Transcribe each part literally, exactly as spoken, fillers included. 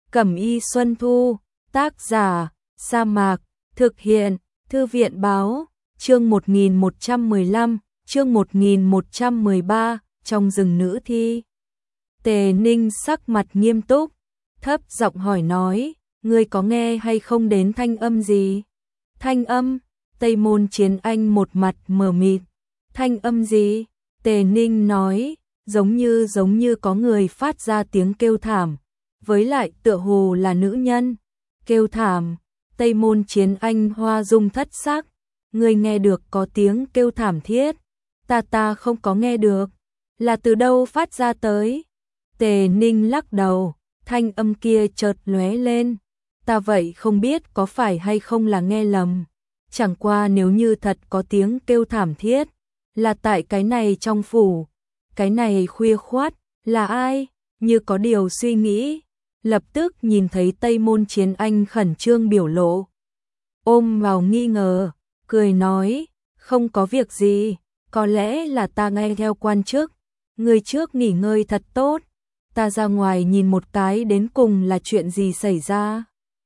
Cẩm y Xuân Thu, tác giả, Sa Mạc, thực hiện, Thư viện báo, chương một nghìn một trăm mười lăm, chương một nghìn một trăm mười ba, trong rừng nữ thi. Tề Ninh sắc mặt nghiêm túc, thấp giọng hỏi nói, ngươi có nghe hay không đến thanh âm gì? Thanh âm, Tây Môn Chiến Anh một mặt mờ mịt. Thanh âm gì? Tề Ninh nói, giống như giống như có người phát ra tiếng kêu thảm, với lại tựa hồ là nữ nhân. Kêu thảm, Tây Môn Chiến Anh hoa dung thất sắc, ngươi nghe được có tiếng kêu thảm thiết, ta ta không có nghe được, là từ đâu phát ra tới? Tề Ninh lắc đầu, thanh âm kia chợt lóe lên, ta vậy không biết có phải hay không là nghe lầm, chẳng qua nếu như thật có tiếng kêu thảm thiết, là tại cái này trong phủ, cái này khuya khoát, là ai? Như có điều suy nghĩ, lập tức nhìn thấy Tây Môn Chiến Anh khẩn trương biểu lộ, ôm vào nghi ngờ, cười nói, không có việc gì, có lẽ là ta nghe theo quan chức, người trước nghỉ ngơi thật tốt, ta ra ngoài nhìn một cái đến cùng là chuyện gì xảy ra.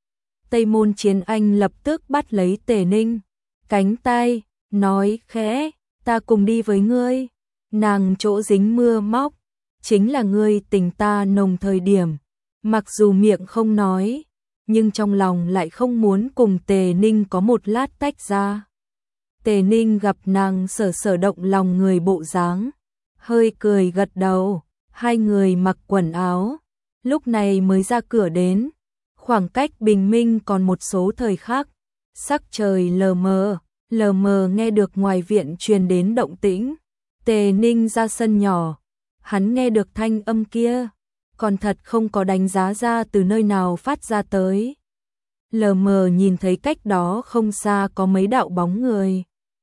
Tây Môn Chiến Anh lập tức bắt lấy Tề Ninh, cánh tay, nói khẽ, ta cùng đi với ngươi, nàng chỗ dính mưa móc, chính là ngươi tình ta nồng thời điểm, mặc dù miệng không nói, nhưng trong lòng lại không muốn cùng Tề Ninh có một lát tách ra. Tề Ninh gặp nàng sở sở động lòng người bộ dáng, hơi cười gật đầu, hai người mặc quần áo, lúc này mới ra cửa đến, khoảng cách bình minh còn một số thời khắc, sắc trời lờ mờ, lờ mờ nghe được ngoài viện truyền đến động tĩnh. Tề Ninh ra sân nhỏ, hắn nghe được thanh âm kia, còn thật không có đánh giá ra từ nơi nào phát ra tới. Lờ mờ nhìn thấy cách đó không xa có mấy đạo bóng người.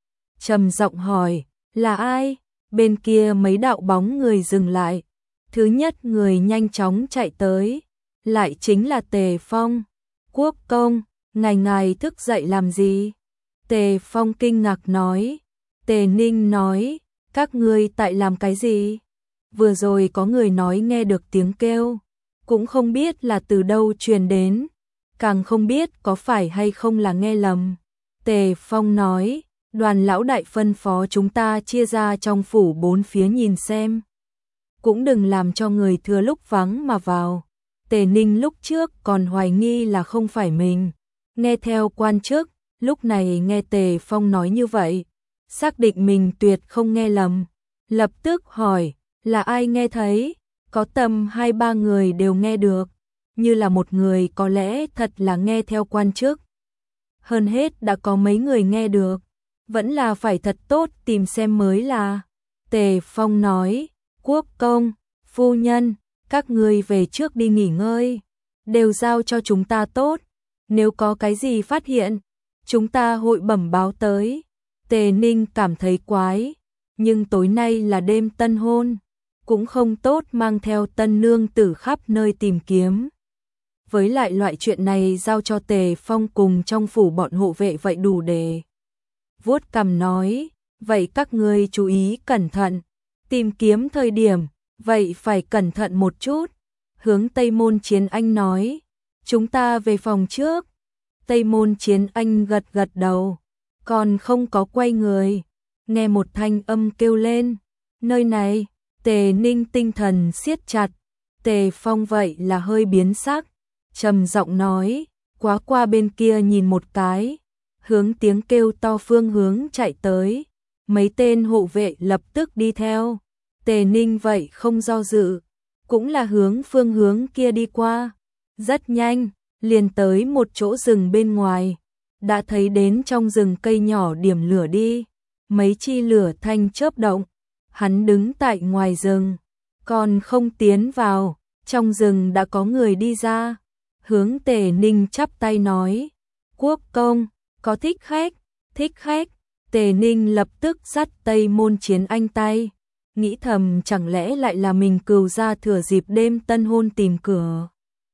Trầm giọng hỏi, là ai? Bên kia mấy đạo bóng người dừng lại. Thứ nhất người nhanh chóng chạy tới, lại chính là Tề Phong. Quốc công, ngài ngài thức dậy làm gì? Tề Phong kinh ngạc nói. Tề Ninh nói, các ngươi tại làm cái gì? Vừa rồi có người nói nghe được tiếng kêu, cũng không biết là từ đâu truyền đến, càng không biết có phải hay không là nghe lầm. Tề Phong nói, đoàn lão đại phân phó chúng ta chia ra trong phủ bốn phía nhìn xem, cũng đừng làm cho người thừa lúc vắng mà vào. Tề Ninh lúc trước còn hoài nghi là không phải mình nghe theo quan chức, lúc này nghe Tề Phong nói như vậy, xác định mình tuyệt không nghe lầm, lập tức hỏi, là ai nghe thấy? Có tầm hai ba người đều nghe được, như là một người có lẽ thật là nghe theo quan chức. Hơn hết đã có mấy người nghe được, vẫn là phải thật tốt tìm xem mới là. Tề Phong nói, quốc công, phu nhân, các ngươi về trước đi nghỉ ngơi, đều giao cho chúng ta tốt, nếu có cái gì phát hiện, chúng ta hội bẩm báo tới. Tề Ninh cảm thấy quái, nhưng tối nay là đêm tân hôn, cũng không tốt mang theo tân nương tử khắp nơi tìm kiếm. Với lại loại chuyện này giao cho Tề Phong cùng trong phủ bọn hộ vệ vậy đủ để. Vuốt cằm nói, vậy các ngươi chú ý cẩn thận, tìm kiếm thời điểm, vậy phải cẩn thận một chút. Hướng Tây Môn Chiến Anh nói, chúng ta về phòng trước. Tây Môn Chiến Anh gật gật đầu, còn không có quay người, nghe một thanh âm kêu lên, nơi này. Tề Ninh tinh thần siết chặt, Tề Phong vậy là hơi biến sắc, trầm giọng nói, quá qua bên kia nhìn một cái, hướng tiếng kêu to phương hướng chạy tới, mấy tên hộ vệ lập tức đi theo. Tề Ninh vậy không do dự, cũng là hướng phương hướng kia đi qua, rất nhanh, liền tới một chỗ rừng bên ngoài, đã thấy đến trong rừng cây nhỏ điểm lửa đi, mấy chi lửa thanh chớp động. Hắn đứng tại ngoài rừng, còn không tiến vào, trong rừng đã có người đi ra, hướng Tề Ninh chắp tay nói, quốc công, có thích khách, thích khách. Tề Ninh lập tức dắt Tây Môn Chiến Anh tay, nghĩ thầm chẳng lẽ lại là mình cừu ra thừa dịp đêm tân hôn tìm cửa.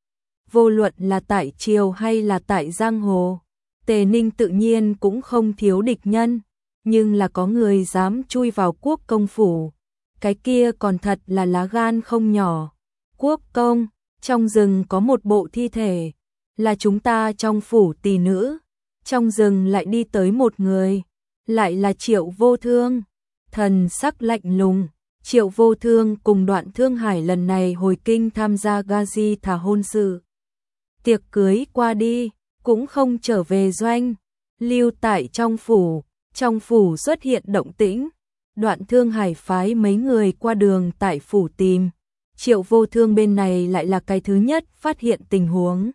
Vô luận là tại triều hay là tại giang hồ, Tề Ninh tự nhiên cũng không thiếu địch nhân. Nhưng là có người dám chui vào quốc công phủ, cái kia còn thật là lá gan không nhỏ. Quốc công, Trong rừng có một bộ thi thể, là chúng ta trong phủ tỷ nữ. Trong rừng lại đi tới một người, lại là Triệu Vô Thương. Thần sắc lạnh lùng, Triệu Vô Thương cùng Đoạn Thương Hải lần này hồi kinh tham gia Gazi thả hôn sự. Tiệc cưới qua đi, cũng không trở về doanh, lưu tại trong phủ. Trong phủ xuất hiện động tĩnh, Đoạn Thương Hải phái mấy người qua đường tại phủ tìm. Triệu Vô Thương bên này lại là cái thứ nhất phát hiện tình huống.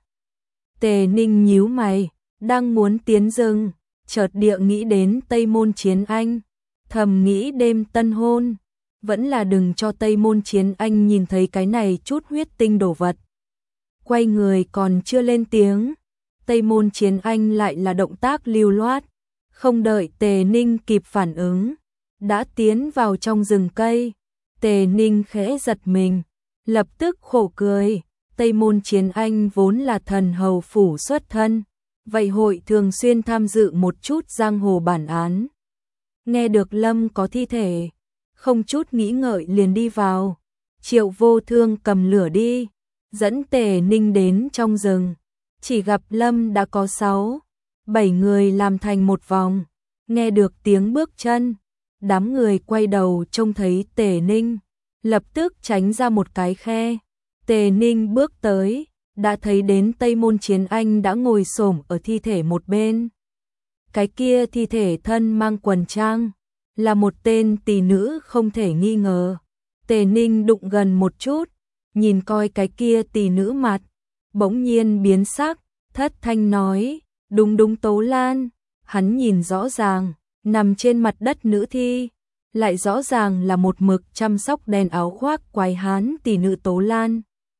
Tề Ninh nhíu mày, đang muốn tiến rừng, chợt địa nghĩ đến Tây Môn Chiến Anh, thầm nghĩ đêm tân hôn, vẫn là đừng cho Tây Môn Chiến Anh nhìn thấy cái này chút huyết tinh đồ vật. Quay người còn chưa lên tiếng, Tây Môn Chiến Anh lại là động tác lưu loát, không đợi Tề Ninh kịp phản ứng, đã tiến vào trong rừng cây. Tề Ninh khẽ giật mình, lập tức khổ cười. Tây Môn Chiến Anh vốn là thần hầu phủ xuất thân, vậy hội thường xuyên tham dự một chút giang hồ bản án. Nghe được Lâm có thi thể, không chút nghĩ ngợi liền đi vào. Triệu Vô Thương cầm lửa đi, dẫn Tề Ninh đến trong rừng, chỉ gặp Lâm đã có sáu, bảy người làm thành một vòng. Nghe được tiếng bước chân, đám người quay đầu trông thấy Tề Ninh, lập tức tránh ra một cái khe. Tề Ninh bước tới, đã thấy đến Tây Môn Chiến Anh đã ngồi xổm ở thi thể một bên. Cái kia thi thể thân mang quần trang, là một tên tỷ nữ không thể nghi ngờ. Tề Ninh đụng gần một chút, nhìn coi cái kia tỷ nữ mặt, bỗng nhiên biến sắc, thất thanh nói, đúng đúng Tố Lan. Hắn nhìn rõ ràng, nằm trên mặt đất nữ thi, lại rõ ràng là một mực chăm sóc đen áo khoác quái hán tỷ nữ Tố Lan.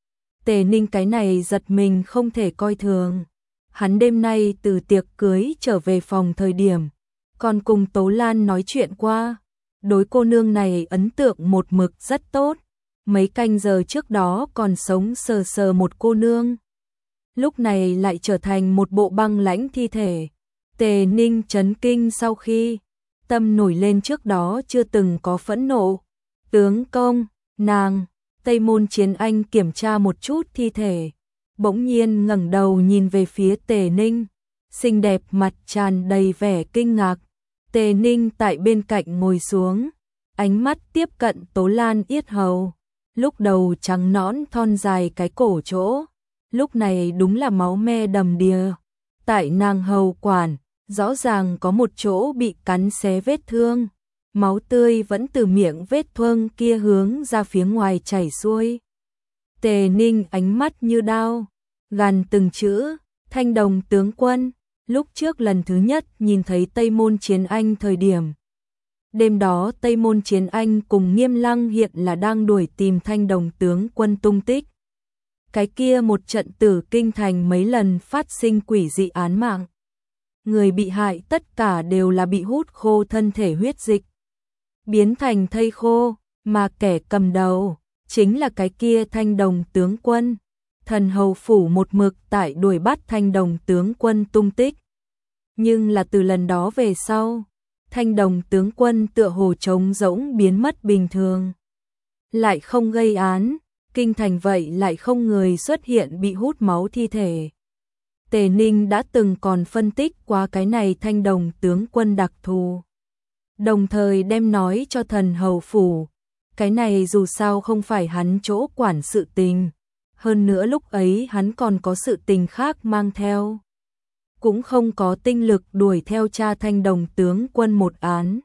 Tề Ninh cái này giật mình không thể coi thường. Hắn đêm nay từ tiệc cưới trở về phòng thời điểm, còn cùng Tố Lan nói chuyện qua. Đối cô nương này ấn tượng một mực rất tốt. Mấy canh giờ trước đó còn sống sờ sờ một cô nương, lúc này lại trở thành một bộ băng lãnh thi thể. Tề Ninh chấn kinh sau khi tâm nổi lên trước đó chưa từng có phẫn nộ. Tướng công, nàng. Tây Môn Chiến Anh kiểm tra một chút thi thể, bỗng nhiên ngẩng đầu nhìn về phía Tề Ninh, xinh đẹp mặt tràn đầy vẻ kinh ngạc. Tề Ninh tại bên cạnh ngồi xuống, ánh mắt tiếp cận Tố Lan yết hầu, lúc đầu trắng nõn thon dài cái cổ chỗ, lúc này đúng là máu me đầm đìa. Tại nàng hầu quản, rõ ràng có một chỗ bị cắn xé vết thương. Máu tươi vẫn từ miệng vết thương kia hướng ra phía ngoài chảy xuôi. Tề Ninh ánh mắt như đao, gằn từng chữ, Thanh Đồng tướng quân. Lúc trước lần thứ nhất nhìn thấy Tây Môn Chiến Anh thời điểm, đêm đó Tây Môn Chiến Anh cùng Nghiêm Lăng hiện là đang đuổi tìm Thanh Đồng tướng quân tung tích. Cái kia một trận tử kinh thành mấy lần phát sinh quỷ dị án mạng. Người bị hại tất cả đều là bị hút khô thân thể huyết dịch, biến thành thây khô, mà kẻ cầm đầu chính là cái kia Thanh Đồng tướng quân. Thần hầu phủ một mực tại đuổi bắt Thanh Đồng tướng quân tung tích. Nhưng là từ lần đó về sau, Thanh Đồng tướng quân tựa hồ trống rỗng biến mất bình thường. Lại không gây án, kinh thành vậy lại không người xuất hiện bị hút máu thi thể. Tề Ninh đã từng còn phân tích qua cái này Thanh Đồng tướng quân đặc thù, đồng thời đem nói cho thần hầu phủ. Cái này dù sao không phải hắn chỗ quản sự tình, hơn nữa lúc ấy hắn còn có sự tình khác mang theo, cũng không có tinh lực đuổi theo cha Thanh Đồng tướng quân một án.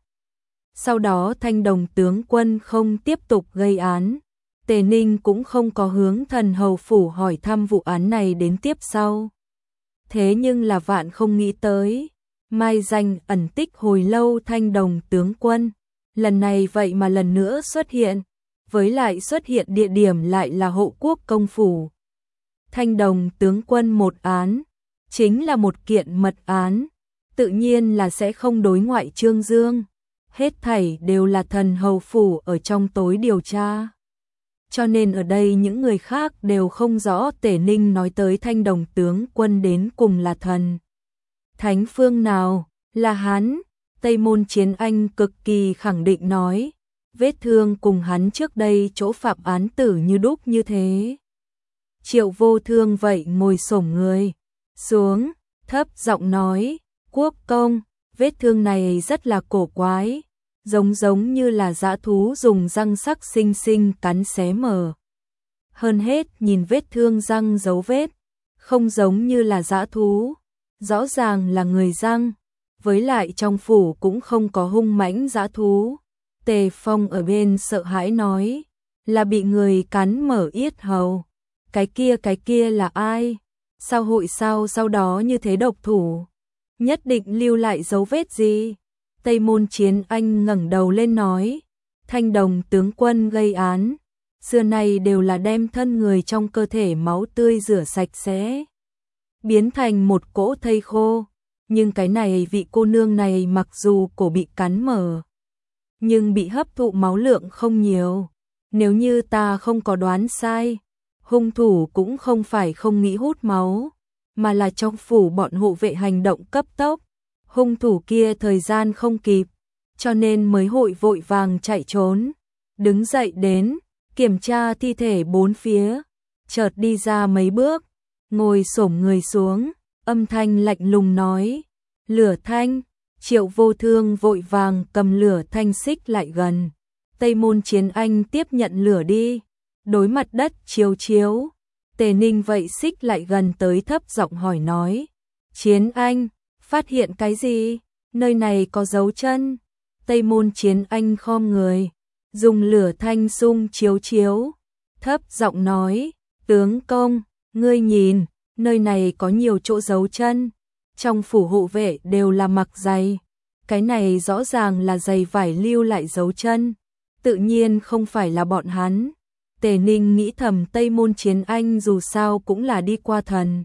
Sau đó Thanh Đồng tướng quân không tiếp tục gây án, Tề Ninh cũng không có hướng thần hầu phủ hỏi thăm vụ án này đến tiếp sau. Thế nhưng là vạn không nghĩ tới, mai danh ẩn tích hồi lâu Thanh Đồng tướng quân, lần này vậy mà lần nữa xuất hiện, với lại xuất hiện địa điểm lại là Hộ Quốc công phủ. Thanh Đồng tướng quân một án, chính là một kiện mật án, tự nhiên là sẽ không đối ngoại trương dương, hết thảy đều là thần hầu phủ ở trong tối điều tra. Cho nên ở đây những người khác đều không rõ Tề Ninh nói tới Thanh Đồng tướng quân đến cùng là thần thánh phương nào, là hắn. Tây Môn Chiến Anh cực kỳ khẳng định nói, vết thương cùng hắn trước đây chỗ phạm án tử như đúc như thế. Triệu Vô Thương vậy ngồi xổm người xuống, thấp giọng nói, quốc công, vết thương này rất là cổ quái, giống giống như là dã thú dùng răng sắc xinh xinh cắn xé mở. Hơn hết nhìn vết thương răng dấu vết, không giống như là dã thú, rõ ràng là người răng, với lại trong phủ cũng không có hung mãnh dã thú. Tề Phong ở bên sợ hãi nói, là bị người cắn mở yết hầu. Cái kia cái kia là ai? Sao hội sao sau đó như thế độc thủ? Nhất định lưu lại dấu vết gì? Tây Môn Chiến Anh ngẩng đầu lên nói, Thanh Đồng tướng quân gây án, xưa nay đều là đem thân người trong cơ thể máu tươi rửa sạch sẽ, biến thành một cỗ thây khô. Nhưng cái này vị cô nương này mặc dù cổ bị cắn mở, nhưng bị hấp thụ máu lượng không nhiều. Nếu như ta không có đoán sai, hung thủ cũng không phải không nghĩ hút máu, mà là trong phủ bọn hộ vệ hành động cấp tốc. Hung thủ kia thời gian không kịp, cho nên mới hội vội vàng chạy trốn. Đứng dậy đến, kiểm tra thi thể bốn phía, chợt đi ra mấy bước, ngồi xổm người xuống, âm thanh lạnh lùng nói, lửa thanh. Triệu Vô Thương vội vàng cầm lửa thanh xích lại gần. Tây Môn Chiến Anh tiếp nhận lửa đi, đối mặt đất chiếu chiếu. Tề Ninh vậy xích lại gần tới thấp giọng hỏi nói, Chiến Anh, phát hiện cái gì? Nơi này có dấu chân. Tây Môn Chiến Anh khom người, dùng lửa thanh xung chiếu chiếu, thấp giọng nói, tướng công, ngươi nhìn, nơi này có nhiều chỗ dấu chân. Trong phủ hộ vệ đều là mặc giày, cái này rõ ràng là giày vải lưu lại dấu chân, tự nhiên không phải là bọn hắn. Tề Ninh nghĩ thầm Tây Môn Chiến Anh dù sao cũng là đi qua thần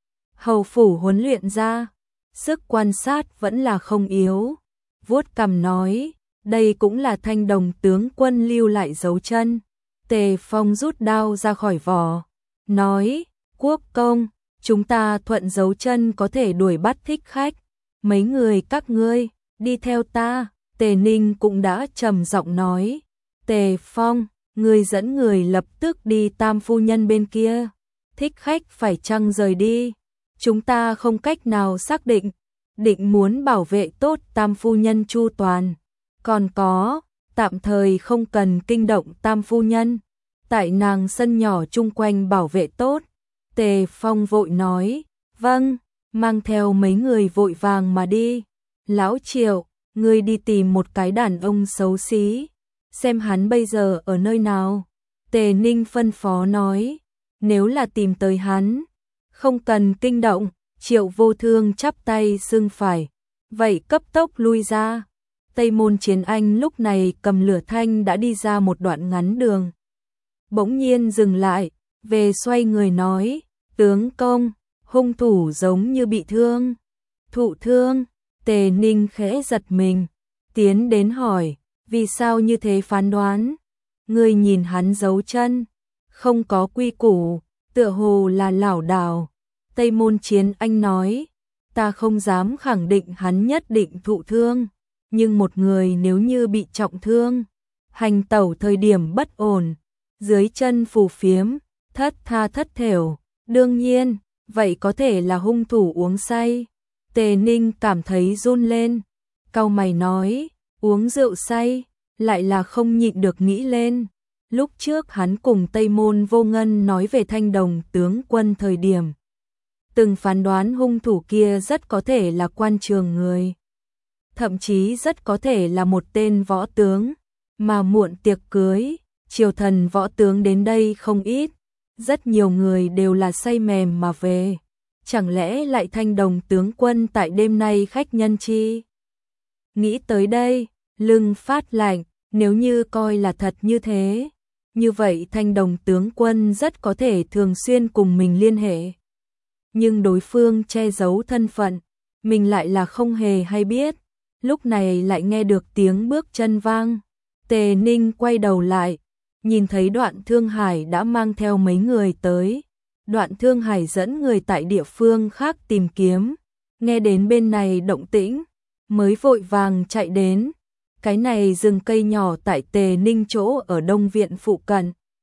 hầu phủ huấn luyện ra, sức quan sát vẫn là không yếu. Vuốt cằm nói, đây cũng là Thanh Đồng tướng quân lưu lại dấu chân. Tề Phong rút đao ra khỏi vỏ, nói, quốc công, chúng ta thuận dấu chân có thể đuổi bắt thích khách. Mấy người các ngươi, đi theo ta. Tề Ninh cũng đã trầm giọng nói, Tề Phong, ngươi dẫn người lập tức đi Tam phu nhân bên kia. Thích khách phải chăng rời đi? Chúng ta không cách nào xác định, định muốn bảo vệ tốt Tam phu nhân chu toàn. Còn có, tạm thời không cần kinh động Tam phu nhân, tại nàng sân nhỏ chung quanh bảo vệ tốt. Tề Phong vội nói, vâng, mang theo mấy người vội vàng mà đi. Lão Triệu, ngươi đi tìm một cái đàn ông xấu xí, xem hắn bây giờ ở nơi nào. Tề Ninh phân phó nói, nếu là tìm tới hắn, không cần kinh động. Triệu Vô Thương chắp tay xưng phải, vậy cấp tốc lui ra. Tây Môn Chiến Anh lúc này cầm lửa thanh đã đi ra một đoạn ngắn đường, bỗng nhiên dừng lại, về xoay người nói, tướng công, hung thủ giống như bị thương. Thụ thương? Tề Ninh khẽ giật mình, tiến đến hỏi, vì sao như thế phán đoán? Ngươi nhìn hắn dấu chân, không có quy củ, tựa hồ là lảo đảo. Tây Môn Chiến Anh nói, ta không dám khẳng định hắn nhất định thụ thương, nhưng một người nếu như bị trọng thương, hành tẩu thời điểm bất ổn, dưới chân phù phiếm, thất tha thất thểu, đương nhiên, vậy có thể là hung thủ uống say. Tề Ninh cảm thấy run lên, cau mày nói, uống rượu say, lại là không nhịn được nghĩ lên. Lúc trước hắn cùng Tây Môn Vô Ngân nói về Thanh Đồng tướng quân thời điểm, từng phán đoán hung thủ kia rất có thể là quan trường người, thậm chí rất có thể là một tên võ tướng, mà muộn tiệc cưới, triều thần võ tướng đến đây không ít, rất nhiều người đều là say mềm mà về. Chẳng lẽ lại Thanh Đồng tướng quân tại đêm nay khách nhân chi? Nghĩ tới đây, lưng phát lạnh, nếu như coi là thật như thế, như vậy Thanh Đồng tướng quân rất có thể thường xuyên cùng mình liên hệ. Nhưng đối phương che giấu thân phận, mình lại là không hề hay biết. Lúc này lại nghe được tiếng bước chân vang. Tề Ninh quay đầu lại, nhìn thấy Đoạn Thương Hải đã mang theo mấy người tới. Đoạn Thương Hải dẫn người tại địa phương khác tìm kiếm, nghe đến bên này động tĩnh, mới vội vàng chạy đến. Cái này rừng cây nhỏ tại Tề Ninh chỗ ở Đông Viện phụ cận.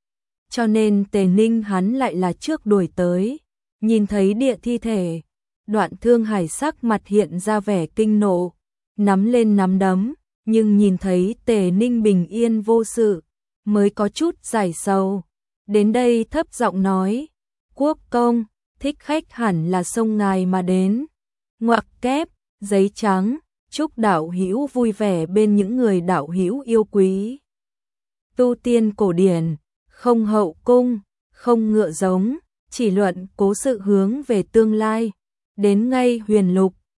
cho nên Tề Ninh hắn lại là trước đuổi tới, nhìn thấy địa thi thể, Đoạn Thương Hải sắc mặt hiện ra vẻ kinh nộ, nắm lên nắm đấm, nhưng nhìn thấy Tề Ninh bình yên vô sự, mới có chút giải sầu. Đến đây thấp giọng nói, quốc công, thích khách hẳn là sông ngài mà đến. Ngoặc kép, giấy trắng, chúc đạo hữu vui vẻ bên những người đạo hữu yêu quý. Tu tiên cổ điển, không hậu cung, không ngựa giống, chỉ luận cố sự hướng về tương lai. Đến ngay huyền lục,